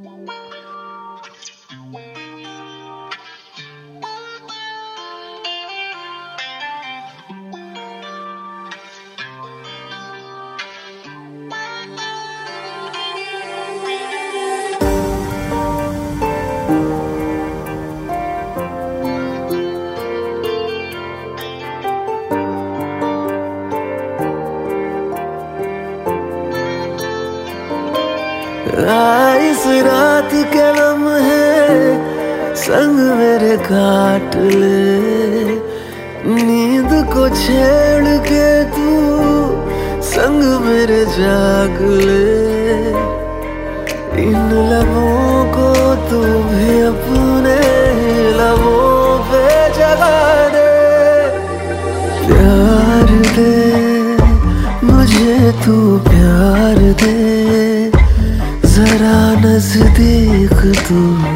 इस रात के लम्हे संग मेरे काट ले, नींद को छेड़ के तू संग मेरे जाग ले। इन लबों को तू भी अपने लबों पे जगा दे। प्यार दे मुझे तू, प्यार दे जरा नजदीक तू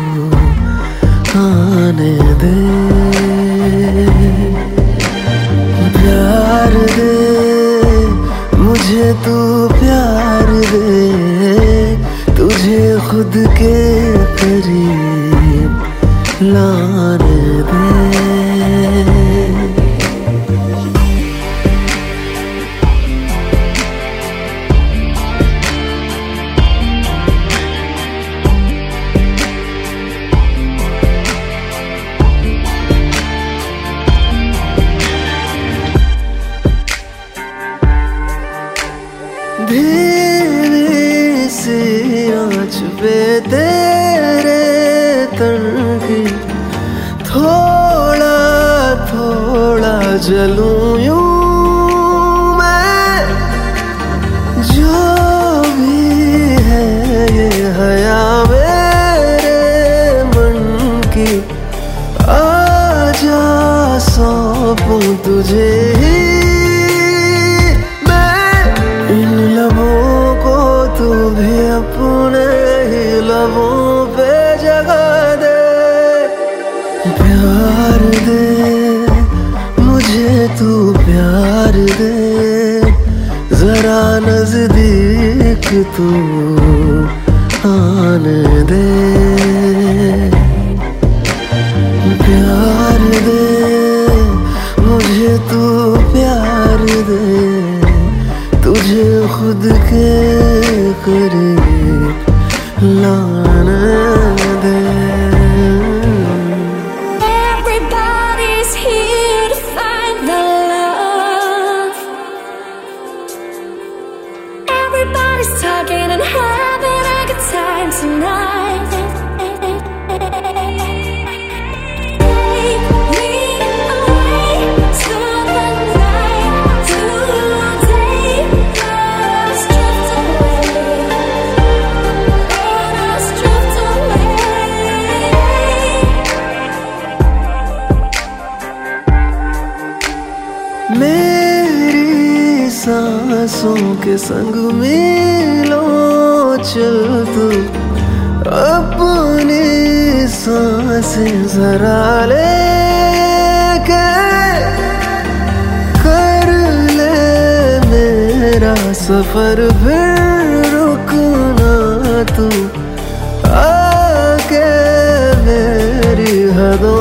आने दे। प्यार दे मुझे तू, प्यार दे तुझे खुद के करीब लाने दे। धीमी सी आँच पे तेरे तन की थोड़ा थोड़ा जलूं यूं मैं। जो भी है ये हया मेरे मन की, आजा सौंपूं तुझे ही। तू भी अपने ही लबों पे जगा दे। प्यार दे मुझे तू, प्यार दे जरा नजदीक तू आने दे। प्यार दे मुझे तू, प्यार दे तुझे खुद के करीब लाने दे। Everybody's here to find the love. Everybody's talking and having a good time tonight. मेरी सांसों के संग मिलो चल तू, अपनी सांसें जरा ले के कर ले मेरा सफर। फिर रुकना तू आके मेरी हदों।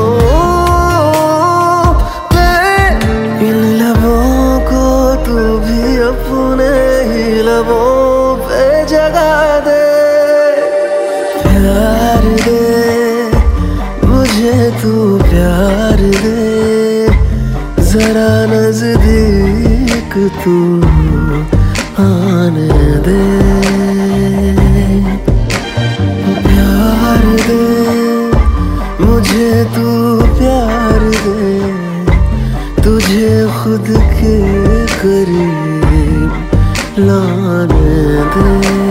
अपने ही लबों पे जगा दे। प्यार दे मुझे तू, प्यार दे जरा नजदीक तू आने दे। प्यार दे मुझे तू, प्यार दे तुझे खुद के करीब लाने दे।